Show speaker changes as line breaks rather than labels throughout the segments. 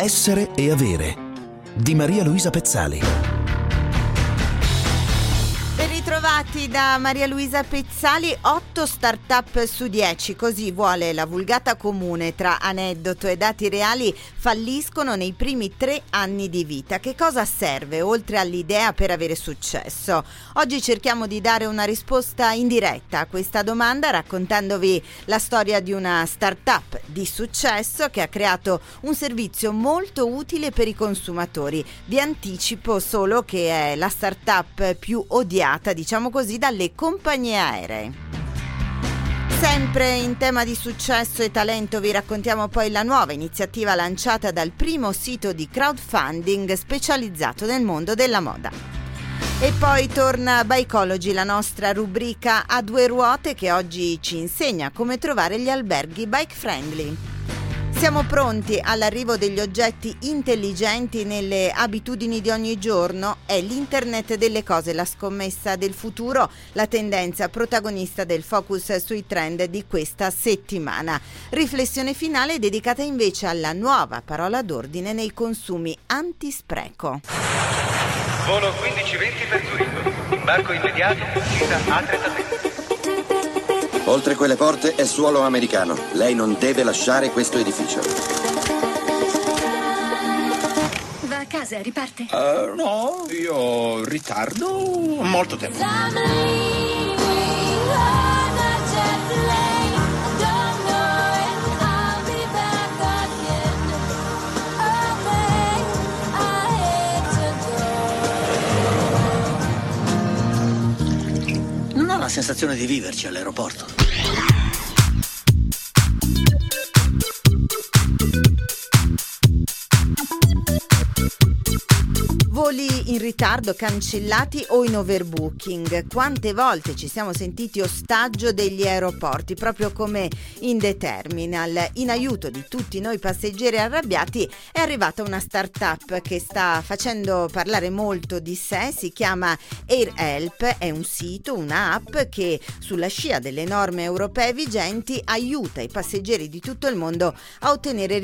Essere e avere di Maria Luisa Pezzali.
Ben ritrovati da Maria Luisa Pezzali. 8 start-up su 10, così vuole la vulgata comune tra aneddoto e dati reali, falliscono nei primi 3 anni di vita. Che cosa serve oltre all'idea per avere successo? Oggi cerchiamo di dare una risposta indiretta a questa domanda raccontandovi la storia di una start-up di successo che ha creato un servizio molto utile per i consumatori. Vi anticipo solo che è la start-up più odiata, diciamo così, dalle compagnie aeree. Sempre in tema di successo e talento vi raccontiamo poi la nuova iniziativa lanciata dal primo sito di crowdfunding specializzato nel mondo della moda. E poi torna Bikeology, la nostra rubrica a 2 ruote che oggi ci insegna come trovare gli alberghi bike friendly. Siamo pronti all'arrivo degli oggetti intelligenti nelle abitudini di ogni giorno? È l'internet delle cose, la scommessa del futuro, la tendenza protagonista del focus sui trend di questa settimana. Riflessione finale dedicata invece alla nuova parola d'ordine nei consumi: antispreco.
Volo 1520 per Zurigo. Imbarco immediato, uscita A33.
Oltre quelle porte è suolo americano. Lei non deve lasciare questo edificio.
Va a casa, riparte?
No, io ritardo molto tempo.
Non ho la sensazione di viverci all'aeroporto.
Voli in ritardo, cancellati o in overbooking. Quante volte ci siamo sentiti ostaggio degli aeroporti, proprio come in The Terminal. In aiuto di tutti noi passeggeri arrabbiati è arrivata una startup che sta facendo parlare molto di sé. Si chiama AirHelp, è un sito, un'app che sulla scia delle norme europee vigenti aiuta i passeggeri di tutto il mondo a ottenere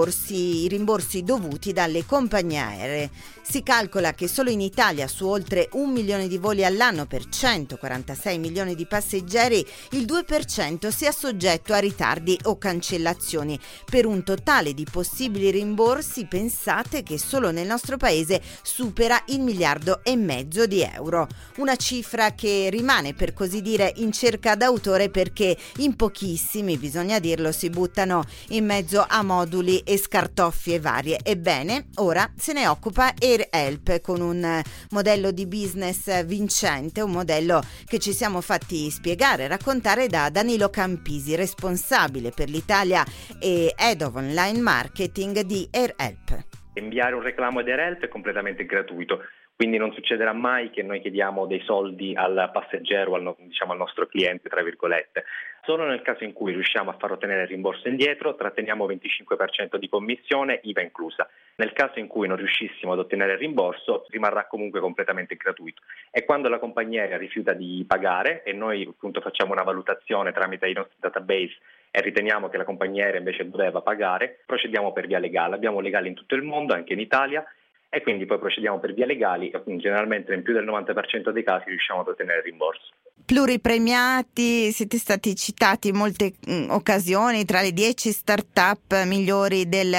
i rimborsi dovuti dalle compagnie aeree. Si calcola che solo in Italia, su oltre 1 milione di voli all'anno per 146 milioni di passeggeri, il 2% sia soggetto a ritardi o cancellazioni. Per un totale di possibili rimborsi, pensate che solo nel nostro paese supera il 1,5 miliardi di euro. Una cifra che rimane, per così dire, in cerca d'autore perché in pochissimi, bisogna dirlo, si buttano in mezzo a moduli e scartoffie varie. Ebbene, ora se ne occupa AirHelp con un modello di business vincente, un modello che ci siamo fatti spiegare e raccontare da Danilo Campisi, responsabile per l'Italia e Head of Online Marketing di AirHelp.
Inviare un reclamo ad AirHelp è completamente gratuito, quindi non succederà mai che noi chiediamo dei soldi al passeggero, al nostro cliente, tra virgolette. Solo nel caso in cui riusciamo a far ottenere il rimborso indietro, tratteniamo 25% di commissione, IVA inclusa. Nel caso in cui non riuscissimo ad ottenere il rimborso, rimarrà comunque completamente gratuito. E quando la compagnia aerea rifiuta di pagare e noi appunto facciamo una valutazione tramite i nostri database e riteniamo che la compagnia aerea invece doveva pagare, procediamo per via legale. Abbiamo legali in tutto il mondo, anche in Italia, e quindi poi procediamo per via legali e generalmente in più del 90% dei casi riusciamo ad ottenere il rimborso.
Pluripremiati, siete stati citati in molte occasioni tra le 10 start-up migliori del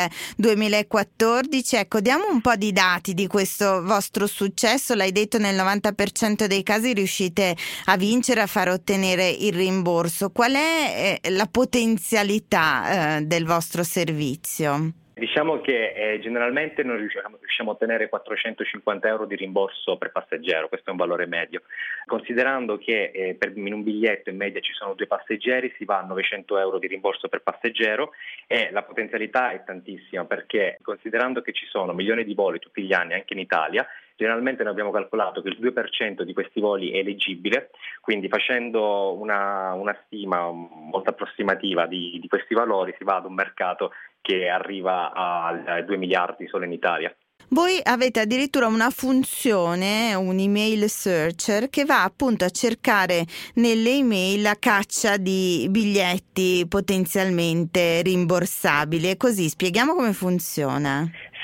2014. Ecco, diamo un po' di dati di questo vostro successo. L'hai detto, nel 90% dei casi riuscite a vincere, a far ottenere il rimborso. Qual è la potenzialità del vostro servizio?
Diciamo che generalmente noi riusciamo a ottenere 450 euro di rimborso per passeggero, questo è un valore medio. Considerando che in un biglietto in media ci sono 2 passeggeri, si va a 900 euro di rimborso per passeggero e la potenzialità è tantissima, perché considerando che ci sono milioni di voli tutti gli anni anche in Italia, generalmente noi abbiamo calcolato che il 2% di questi voli è eleggibile, quindi facendo una stima molto approssimativa di questi valori si va ad un mercato che arriva a 2 miliardi solo in Italia.
Voi avete addirittura una funzione, un email searcher, che va appunto a cercare nelle email la caccia di biglietti potenzialmente rimborsabili. E così spieghiamo come funziona.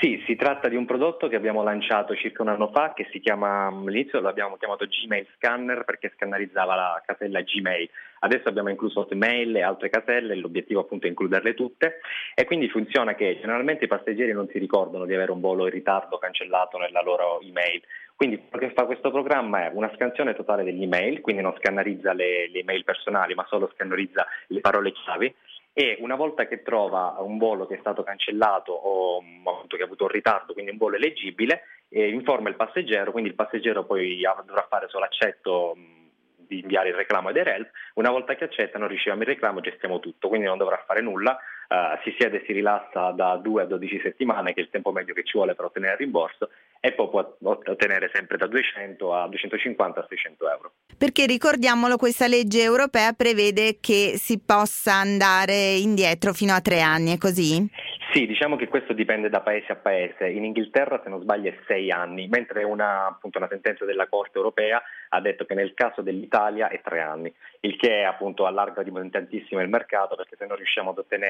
Sì, si tratta di un prodotto che abbiamo lanciato circa un anno fa, che si chiama, all'inizio l'abbiamo chiamato Gmail Scanner perché scannerizzava la casella Gmail. Adesso abbiamo incluso Hotmail e altre caselle, l'obiettivo appunto è includerle tutte, e quindi funziona che generalmente i passeggeri non si ricordano di avere un volo in ritardo cancellato nella loro email. Quindi quello che fa questo programma è una scansione totale degli email, quindi non scannerizza le email personali, ma solo scannerizza le parole chiavi. E una volta che trova un volo che è stato cancellato o che ha avuto un ritardo, quindi un volo eleggibile, informa il passeggero, quindi il passeggero poi dovrà fare solo accetto di inviare il reclamo ai DERELP. Una volta che accetta noi riceviamo il reclamo, gestiamo tutto, quindi non dovrà fare nulla, si siede e si rilassa da 2 a 12 settimane, che è il tempo medio che ci vuole per ottenere il rimborso, e poi può ottenere sempre da 200 a 250 a 600 euro.
Perché ricordiamolo, questa legge europea prevede che si possa andare indietro fino a 3 anni, è così?
Sì, diciamo che questo dipende da paese a paese. In Inghilterra, se non sbaglio, è 6 anni, mentre una sentenza della Corte europea ha detto che nel caso dell'Italia è 3 anni, il che appunto allarga tantissimo il mercato, perché se non riusciamo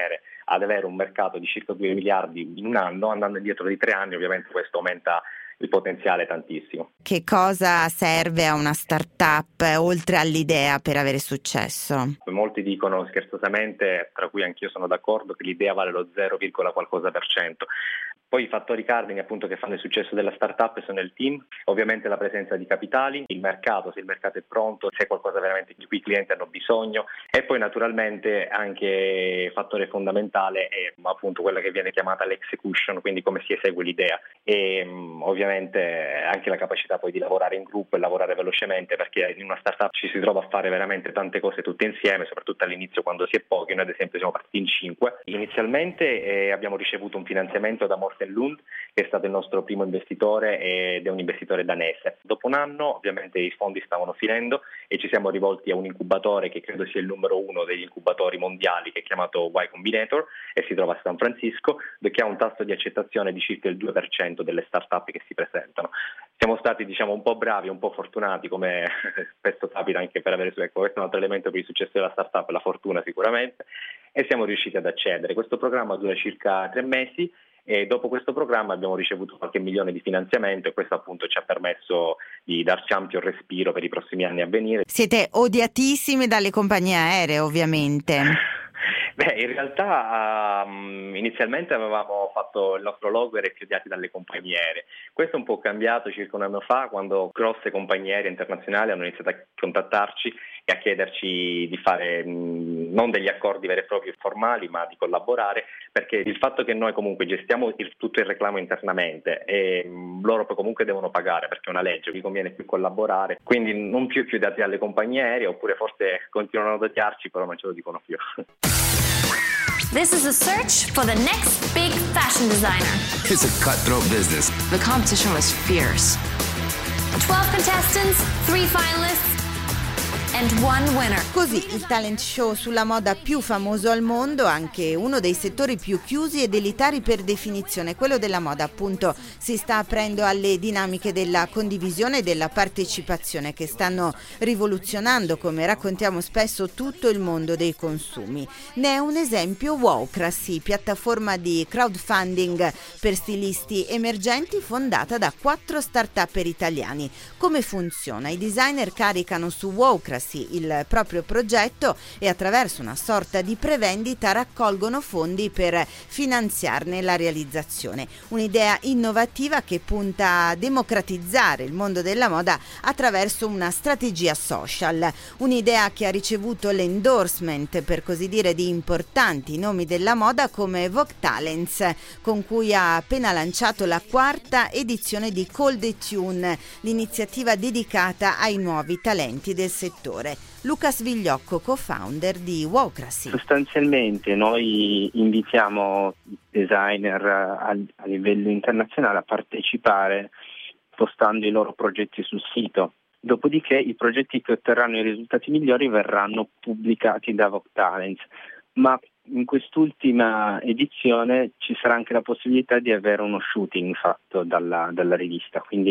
ad avere un mercato di circa 2 miliardi in un anno, andando indietro di 3 anni, ovviamente questo aumenta il potenziale tantissimo.
Che cosa serve a una startup oltre all'idea per avere successo?
Molti dicono scherzosamente, tra cui anch'io sono d'accordo, che l'idea vale lo 0, qualcosa per cento. Poi i fattori cardini appunto che fanno il successo della startup sono il team, ovviamente la presenza di capitali, il mercato, se il mercato è pronto, se è qualcosa veramente di cui i clienti hanno bisogno, e poi naturalmente anche fattore fondamentale è appunto quella che viene chiamata l'execution, quindi come si esegue l'idea, e ovviamente anche la capacità poi di lavorare in gruppo e lavorare velocemente, perché in una startup ci si trova a fare veramente tante cose tutte insieme, soprattutto all'inizio quando si è pochi. Noi ad esempio siamo partiti in 5. Inizialmente abbiamo ricevuto un finanziamento da Morten Lund, che è stato il nostro primo investitore ed è un investitore danese. Dopo un anno ovviamente i fondi stavano finendo e ci siamo rivolti a un incubatore che credo sia il numero 1 degli incubatori mondiali, che è chiamato Y Combinator e si trova a San Francisco, che ha un tasso di accettazione di circa il 2% delle startup che si presentano. Siamo stati un po' bravi, un po' fortunati, come spesso capita anche per avere questo è un altro elemento per il successo della startup, la fortuna sicuramente, e siamo riusciti ad accedere. Questo programma dura circa 3 mesi. E dopo questo programma abbiamo ricevuto qualche milione di finanziamento e questo appunto ci ha permesso di darci ampio respiro per i prossimi anni a venire.
Siete odiatissimi dalle compagnie aeree, ovviamente.
In realtà inizialmente avevamo fatto il nostro logo, era più odiati dalle compagnie aeree. Questo è un po' cambiato circa un anno fa, quando grosse compagnie aeree internazionali hanno iniziato a contattarci e a chiederci di fare non degli accordi veri e propri formali, ma di collaborare, perché il fatto che noi comunque gestiamo tutto il reclamo internamente e loro poi comunque devono pagare, perché è una legge, vi conviene più collaborare, quindi non più chiudati alle compagnie aeree, oppure forse continuano ad odiarci, però non ce lo dicono più.
This is a search for the next big fashion designer.
It's a cutthroat business.
The competition was fierce. 12 contestants, 3 finalists, and 1 winner.
Così il talent show sulla moda più famoso al mondo, anche uno dei settori più chiusi ed elitari per definizione, quello della moda appunto, si sta aprendo alle dinamiche della condivisione e della partecipazione che stanno rivoluzionando, come raccontiamo spesso, tutto il mondo dei consumi. Ne è un esempio Wowcracy, piattaforma di crowdfunding per stilisti emergenti fondata da 4 start-upper italiani. Come funziona? I designer caricano su Wowcracy il proprio progetto e attraverso una sorta di prevendita raccolgono fondi per finanziarne la realizzazione. Un'idea innovativa che punta a democratizzare il mondo della moda attraverso una strategia social. Un'idea che ha ricevuto l'endorsement, per così dire, di importanti nomi della moda come Vogue Talents, con cui ha appena lanciato la 4ª edizione di Call the Tune, l'iniziativa dedicata ai nuovi talenti del settore. Luca Svigliocco, co-founder di Wowcracy.
Sostanzialmente noi invitiamo designer a livello internazionale a partecipare postando i loro progetti sul sito. Dopodiché i progetti che otterranno i risultati migliori verranno pubblicati da Vogue Talents, ma in quest'ultima edizione ci sarà anche la possibilità di avere uno shooting fatto dalla rivista, quindi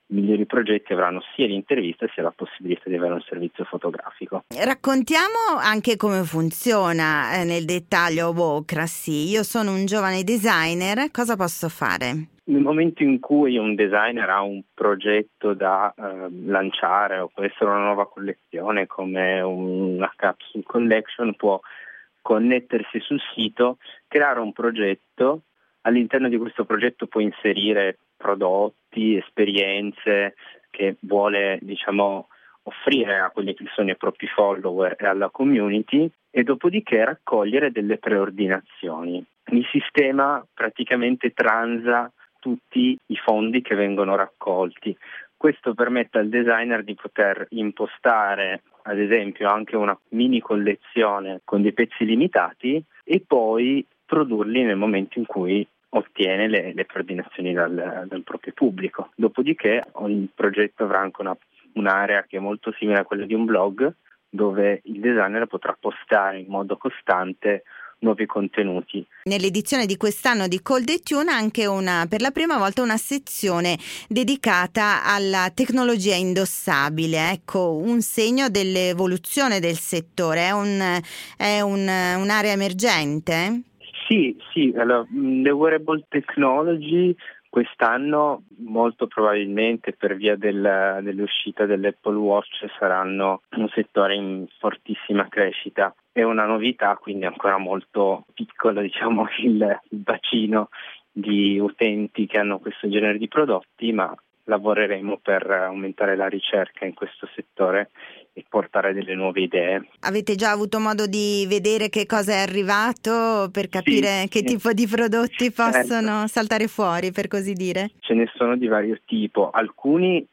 i migliori progetti avranno sia l'intervista sia la possibilità di avere un servizio fotografico.
Raccontiamo anche come funziona nel dettaglio Wowcracy. Io sono un giovane designer, cosa posso fare?
Nel momento in cui un designer ha un progetto da lanciare, o può essere una nuova collezione come una capsule collection, può connettersi sul sito, creare un progetto. All'interno di questo progetto può inserire prodotti, esperienze che vuole, offrire a quelli che sono i propri follower e alla community, e dopodiché raccogliere delle preordinazioni. Il sistema praticamente transa tutti i fondi che vengono raccolti. Questo permette al designer di poter impostare, ad esempio, anche una mini collezione con dei pezzi limitati e poi produrli nel momento in cui ottiene le preordinazioni dal proprio pubblico. Dopodiché ogni progetto avrà anche un'area che è molto simile a quella di un blog, dove il designer potrà postare in modo costante nuovi contenuti.
Nell'edizione di quest'anno di Cold & Tune anche per la prima volta una sezione dedicata alla tecnologia indossabile. Ecco, un segno dell'evoluzione del settore, è un'area emergente?
Sì, allora, le wearable technology quest'anno molto probabilmente per via dell'uscita dell'Apple Watch saranno un settore in fortissima crescita. È una novità, quindi ancora molto piccolo, il bacino di utenti che hanno questo genere di prodotti, ma lavoreremo per aumentare la ricerca in questo settore e portare delle nuove idee.
Avete già avuto modo di vedere che cosa è arrivato per capire che tipo di prodotti possono saltare fuori, per così dire?
Ce ne sono di vario tipo, alcuni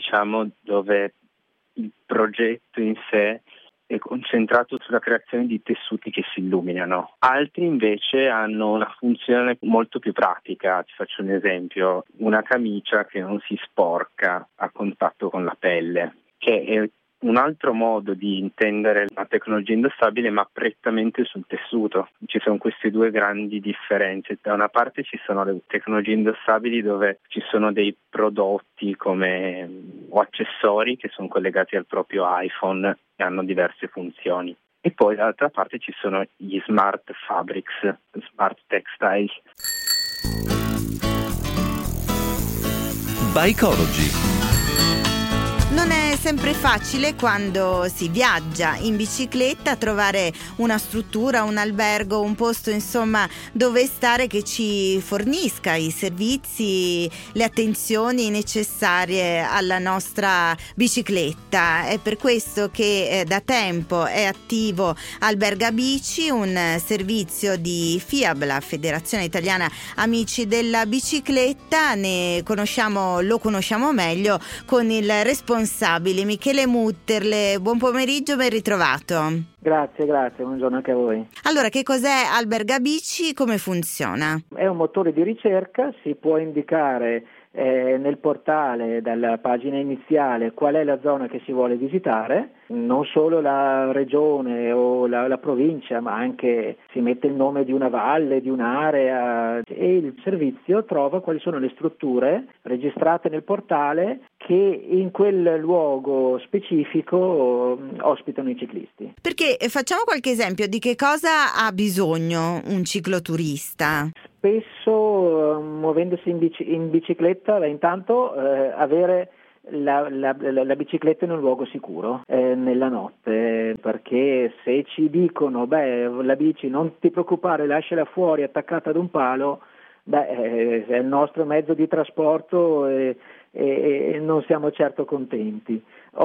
dove il progetto in sé è concentrato sulla creazione di tessuti che si illuminano. Altri invece hanno una funzione molto più pratica. Ti faccio un esempio: una camicia che non si sporca a contatto con la pelle, che è un altro modo di intendere la tecnologia indossabile, ma prettamente sul tessuto. Ci sono queste due grandi differenze. Da una parte ci sono le tecnologie indossabili dove ci sono dei prodotti o accessori che sono collegati al proprio iPhone e hanno diverse funzioni. E poi dall'altra parte ci sono gli smart fabrics, smart textiles.
Bikeology.
Non è sempre facile quando si viaggia in bicicletta trovare una struttura, un albergo, un posto dove stare che ci fornisca i servizi, le attenzioni necessarie alla nostra bicicletta. È per questo che da tempo è attivo Alberga Bici, un servizio di FIAB, la Federazione Italiana Amici della Bicicletta. Lo conosciamo meglio con il responsabile Michele Mutterle. Buon pomeriggio, ben ritrovato.
Grazie, buongiorno anche a voi.
Allora, che cos'è Alberga Bici? Come funziona?
È un motore di ricerca, si può indicare nel portale, dalla pagina iniziale, qual è la zona che si vuole visitare, non solo la regione o la provincia, ma anche si mette il nome di una valle, di un'area, e il servizio trova quali sono le strutture registrate nel portale che in quel luogo specifico ospitano i ciclisti.
Perché facciamo qualche esempio di che cosa ha bisogno un cicloturista?
Spesso muovendosi in bicicletta, intanto avere la bicicletta in un luogo sicuro nella notte, perché se ci dicono la bici non ti preoccupare, lasciala fuori attaccata ad un palo, è il nostro mezzo di trasporto e non siamo certo contenti.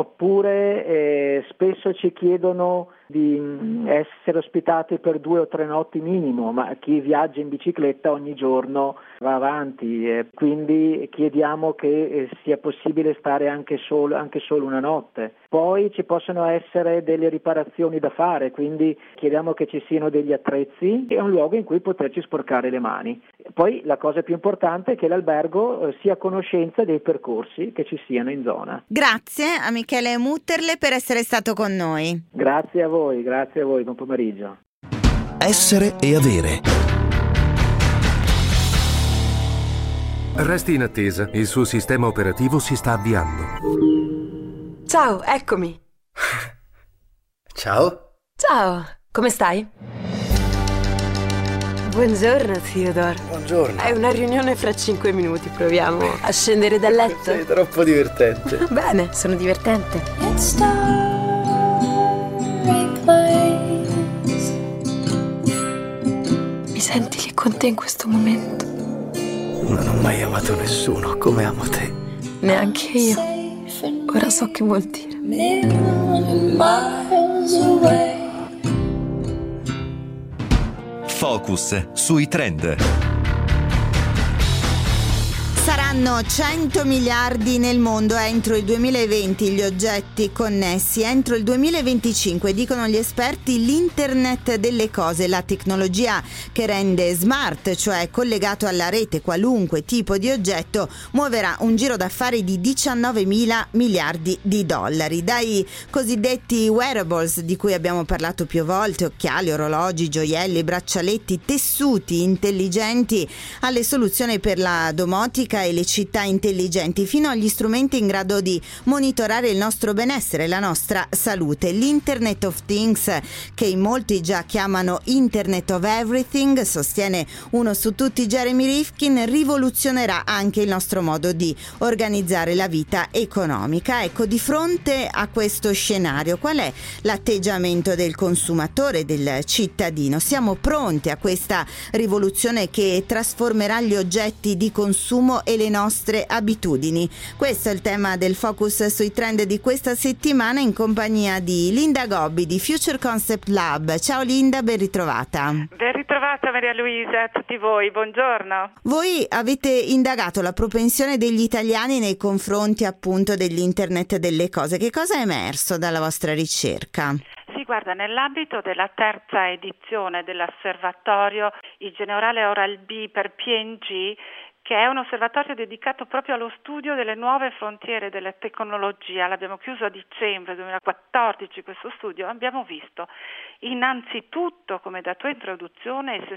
Oppure spesso ci chiedono di essere ospitati per 2 o 3 notti minimo, ma chi viaggia in bicicletta ogni giorno va avanti, quindi chiediamo che sia possibile stare anche solo una notte. Poi ci possono essere delle riparazioni da fare, quindi chiediamo che ci siano degli attrezzi e un luogo in cui poterci sporcare le mani. Poi la cosa più importante è che l'albergo sia a conoscenza dei percorsi che ci siano in zona.
Grazie a Michele Mutterle per essere stato con noi.
Grazie a voi, buon pomeriggio.
Essere e avere.
Resti in attesa, il suo sistema operativo si sta avviando.
Ciao, eccomi.
Ciao.
Ciao, come stai? Buongiorno, Theodore.
Buongiorno.
È una riunione fra 5 minuti, proviamo a scendere dal letto?
Sei troppo divertente.
Bene, sono divertente. Mi senti lì con te in questo momento?
Non ho mai amato nessuno come amo te.
Neanche io. Ora so che vuol dire.
Focus sui trend.
Saranno 100 miliardi nel mondo entro il 2020 gli oggetti connessi. Entro il 2025, dicono gli esperti, l'Internet delle cose, la tecnologia che rende smart, cioè collegato alla rete qualunque tipo di oggetto, muoverà un giro d'affari di 19 mila miliardi di dollari. Dai cosiddetti wearables, di cui abbiamo parlato più volte, occhiali, orologi, gioielli, braccialetti, tessuti intelligenti, alle soluzioni per la domotica e le città intelligenti, fino agli strumenti in grado di monitorare il nostro benessere, la nostra salute. L'Internet of Things, che in molti già chiamano Internet of Everything, sostiene uno su tutti Jeremy Rifkin, rivoluzionerà anche il nostro modo di organizzare la vita economica. Ecco, di fronte a questo scenario, qual è l'atteggiamento del consumatore, del cittadino? Siamo pronti a questa rivoluzione che trasformerà gli oggetti di consumo e le nostre abitudini? Questo è il tema del Focus sui trend di questa settimana, in compagnia di Linda Gobbi di Future Concept Lab. Ciao Linda, ben ritrovata.
Ben ritrovata Maria Luisa, a tutti voi, buongiorno.
Voi avete indagato la propensione degli italiani nei confronti appunto dell'Internet delle cose. Che cosa è emerso dalla vostra ricerca?
Sì, guarda, nell'ambito della terza edizione dell'osservatorio Il Generale Oral-B per P&G, che è un osservatorio dedicato proprio allo studio delle nuove frontiere della tecnologia. L'abbiamo chiuso a dicembre 2014 questo studio. Abbiamo visto innanzitutto, come da tua introduzione, il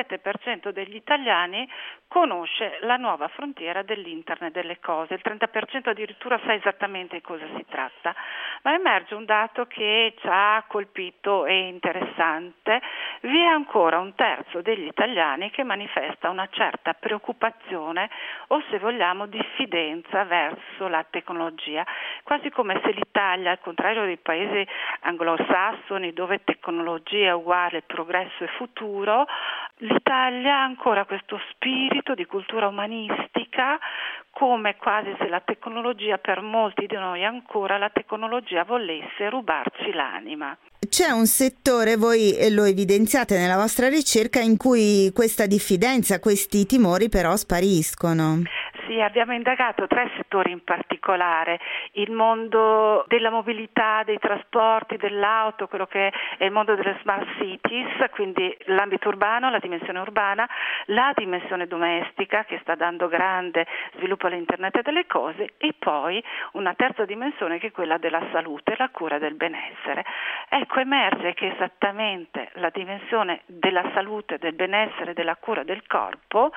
67% degli italiani conosce la nuova frontiera dell'Internet delle cose, il 30% addirittura sa esattamente di cosa si tratta. Ma emerge un dato che ci ha colpito e interessante: vi è ancora un terzo degli italiani che manifesta una certa preoccupazione o, se vogliamo, diffidenza verso la tecnologia, quasi come se l'Italia, al contrario dei paesi anglosassoni dove tecnologia è uguale progresso e futuro, l'Italia ha ancora questo spirito di cultura umanistica, come quasi se la tecnologia, per molti di noi ancora, la tecnologia volesse rubarci l'anima.
C'è un settore, voi lo evidenziate nella vostra ricerca, in cui questa diffidenza, questi timori però spariscono.
Sì, abbiamo indagato 3 settori in particolare: il mondo della mobilità, dei trasporti, dell'auto, quello che è il mondo delle smart cities, quindi l'ambito urbano, la dimensione urbana, la dimensione domestica, che sta dando grande sviluppo all'Internet delle cose, e poi una terza dimensione che è quella della salute, la cura del benessere. Ecco, emerge che esattamente la dimensione della salute, del benessere, della cura del corpo,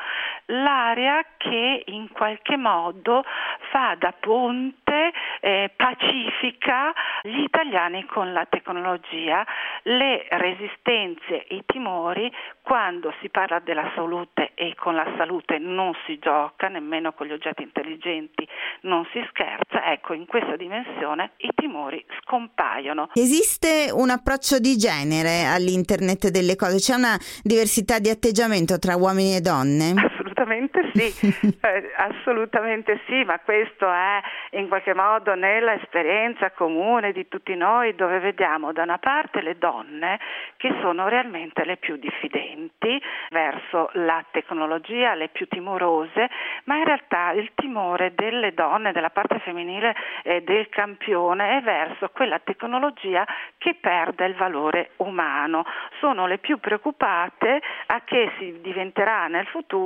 l'area che in qualche modo fa da ponte, pacifica gli italiani con la tecnologia, le resistenze e i timori. Quando si parla della salute, e con la salute non si gioca, nemmeno con gli oggetti intelligenti non si scherza, ecco, in questa dimensione i timori scompaiono.
Esiste un approccio di genere all'Internet delle cose? C'è una diversità di atteggiamento tra uomini e donne?
Assolutamente sì, assolutamente sì, ma questo è in qualche modo nella esperienza comune di tutti noi, dove vediamo da una parte le donne che sono realmente le più diffidenti verso la tecnologia, le più timorose, ma in realtà il timore delle donne, della parte femminile del campione, è verso quella tecnologia che perde il valore umano. Sono le più preoccupate a che si diventerà nel futuro se i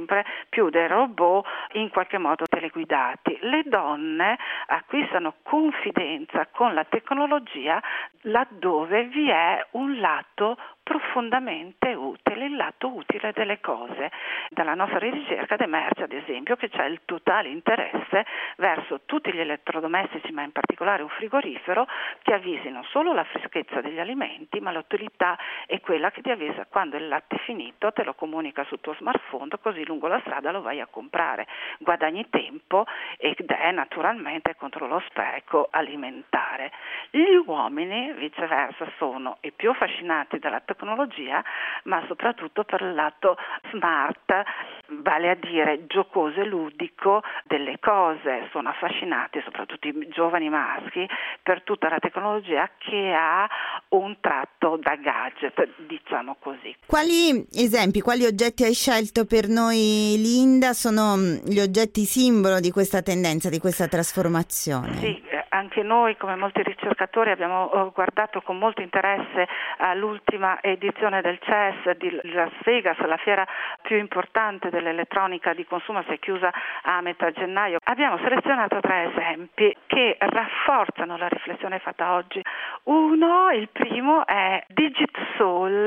sempre più dei robot in qualche modo teleguidati. Le donne acquistano confidenza con la tecnologia laddove vi è un lato profondamente utile, il lato utile delle cose. Dalla nostra ricerca emerge ad esempio che c'è il totale interesse verso tutti gli elettrodomestici, ma in particolare un frigorifero, che avvisi non solo la freschezza degli alimenti, ma l'utilità è quella che ti avvisa quando il latte è finito, te lo comunica sul tuo smartphone, così lungo la strada lo vai a comprare, guadagni tempo ed è naturalmente contro lo spreco alimentare. Gli uomini viceversa sono i più affascinati dalla tecnologia, ma soprattutto per il lato smart, vale a dire giocoso e ludico delle cose. Sono affascinati, soprattutto i giovani maschi, per tutta la tecnologia che ha un tratto da gadget, diciamo così.
Quali esempi, quali oggetti hai scelto per noi, Linda? Sono gli oggetti simbolo di questa tendenza, di questa trasformazione?
Sì, anche noi come molti ricercatori abbiamo guardato con molto interesse all'ultima edizione del CES di Las Vegas, la fiera più importante dell'elettronica di consumo, si è chiusa a metà gennaio. Abbiamo selezionato 3 esempi che rafforzano la riflessione fatta oggi. Uno, il primo, è Digit Soul,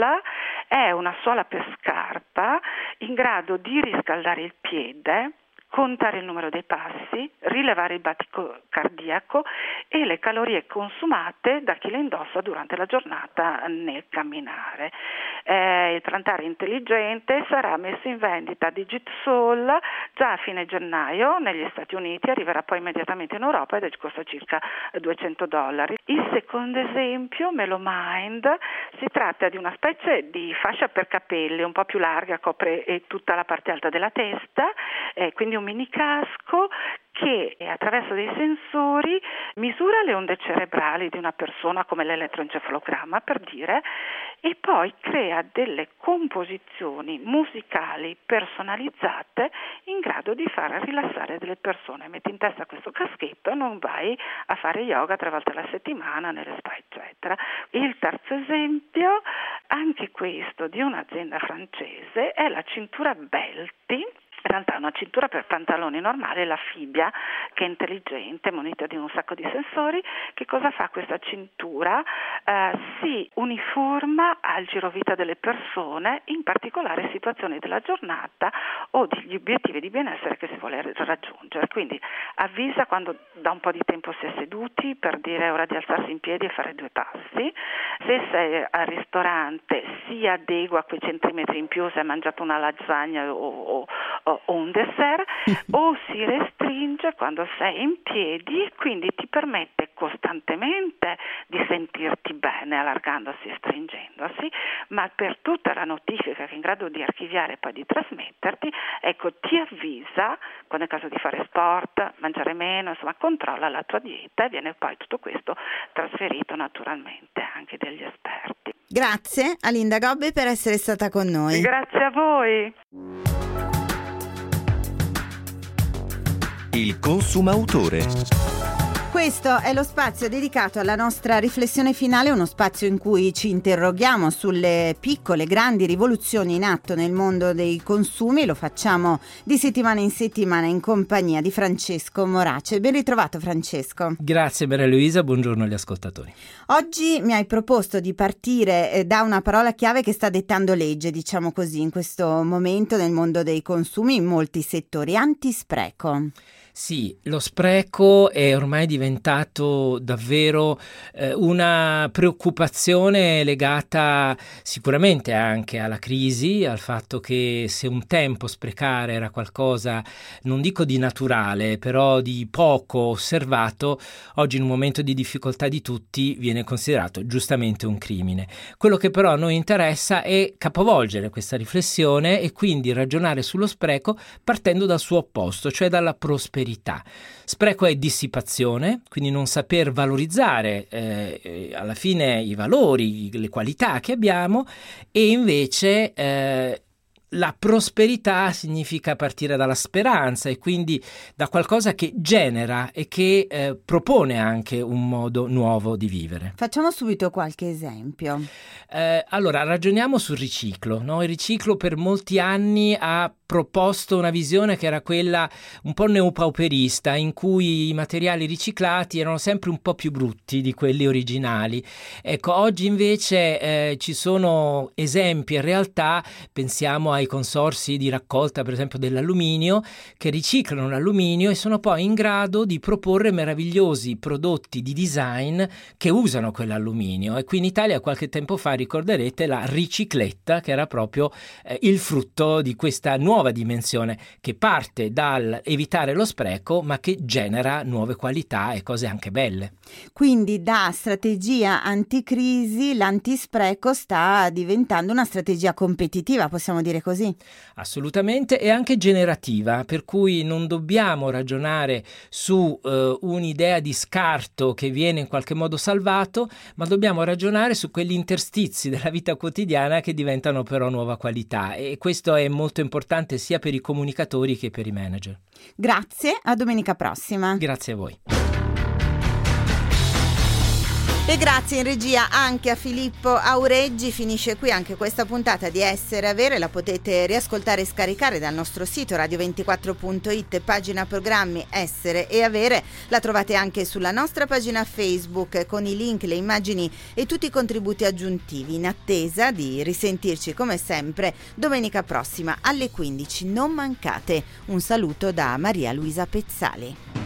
è una suola per scarpa in grado di riscaldare il piede, contare il numero dei passi, rilevare il battito cardiaco e le calorie consumate da chi le indossa durante la giornata nel camminare. Il plantare intelligente sarà messo in vendita a Digit Soul già a fine gennaio negli Stati Uniti, arriverà poi immediatamente in Europa ed costa circa $200. Il secondo esempio, Melomind, si tratta di una specie di fascia per capelli un po' più larga, copre tutta la parte alta della testa, quindi un mini casco che attraverso dei sensori misura le onde cerebrali di una persona, come l'elettroencefalogramma per dire, e poi crea delle composizioni musicali personalizzate in grado di far rilassare delle persone. Metti in testa questo caschetto e non vai a fare yoga 3 volte alla settimana nelle spa eccetera. Il terzo esempio, anche questo di un'azienda francese, è la cintura Belti. In realtà è una cintura per pantaloni normale, la Fibia, che è intelligente, munita di un sacco di sensori. Che cosa fa questa cintura? Si uniforma al girovita delle persone, in particolare situazioni della giornata o degli obiettivi di benessere che si vuole raggiungere. Quindi avvisa quando da un po' di tempo si è seduti, per dire è ora di alzarsi in piedi e fare 2 passi. Se sei al ristorante si adegua a quei centimetri in più se hai mangiato una lasagna o un dessert, o si restringe quando sei in piedi, quindi ti permette costantemente di sentirti bene allargandosi e stringendosi, ma per tutta la notifica che è in grado di archiviare e poi di trasmetterti, ecco, ti avvisa quando è caso di fare sport, mangiare meno, insomma controlla la tua dieta e viene poi tutto questo trasferito naturalmente anche dagli esperti.
Grazie a Linda Gobbe per essere stata con noi.
Grazie a voi.
Il consumautore.
Questo è lo spazio dedicato alla nostra riflessione finale, uno spazio in cui ci interroghiamo sulle piccole, grandi rivoluzioni in atto nel mondo dei consumi. Lo facciamo di settimana in settimana in compagnia di Francesco Morace. Ben ritrovato, Francesco.
Grazie Maria Luisa, buongiorno agli ascoltatori.
Oggi mi hai proposto di partire da una parola chiave che sta dettando legge, diciamo così, in questo momento nel mondo dei consumi in molti settori: antispreco.
Sì, lo spreco è ormai diventato davvero una preoccupazione legata sicuramente anche alla crisi, al fatto che se un tempo sprecare era qualcosa, non dico di naturale, però di poco osservato, oggi in un momento di difficoltà di tutti viene considerato giustamente un crimine. Quello che però a noi interessa è capovolgere questa riflessione e quindi ragionare sullo spreco partendo dal suo opposto, cioè dalla prosperità. Spreco è dissipazione, quindi non saper valorizzare alla fine i valori, le qualità che abbiamo, e invece la prosperità significa partire dalla speranza e quindi da qualcosa che genera e che propone anche un modo nuovo di vivere.
Facciamo subito qualche esempio.
Allora, ragioniamo sul riciclo, no? Il riciclo per molti anni ha proposto una visione che era quella un po' neopauperista, in cui i materiali riciclati erano sempre un po' più brutti di quelli originali. Ecco, oggi invece ci sono esempi in realtà, pensiamo ai consorzi di raccolta per esempio dell'alluminio, che riciclano l'alluminio e sono poi in grado di proporre meravigliosi prodotti di design che usano quell'alluminio. E qui in Italia qualche tempo fa, ricorderete, la ricicletta, che era proprio il frutto di questa nuova dimensione che parte dal evitare lo spreco ma che genera nuove qualità e cose anche belle.
Quindi da strategia anticrisi l'antispreco sta diventando una strategia competitiva, possiamo dire così?
Assolutamente, e anche generativa, per cui non dobbiamo ragionare su un'idea di scarto che viene in qualche modo salvato, ma dobbiamo ragionare su quegli interstizi della vita quotidiana che diventano però nuova qualità, e questo è molto importante sia per i comunicatori che per i manager.
Grazie, a domenica prossima.
Grazie a voi.
E grazie in regia anche a Filippo Aureggi. Finisce qui anche questa puntata di Essere Avere, la potete riascoltare e scaricare dal nostro sito radio24.it, pagina programmi Essere e Avere. La trovate anche sulla nostra pagina Facebook con i link, le immagini e tutti i contributi aggiuntivi, in attesa di risentirci come sempre domenica prossima alle 15. Non mancate. Un saluto da Maria Luisa Pezzali.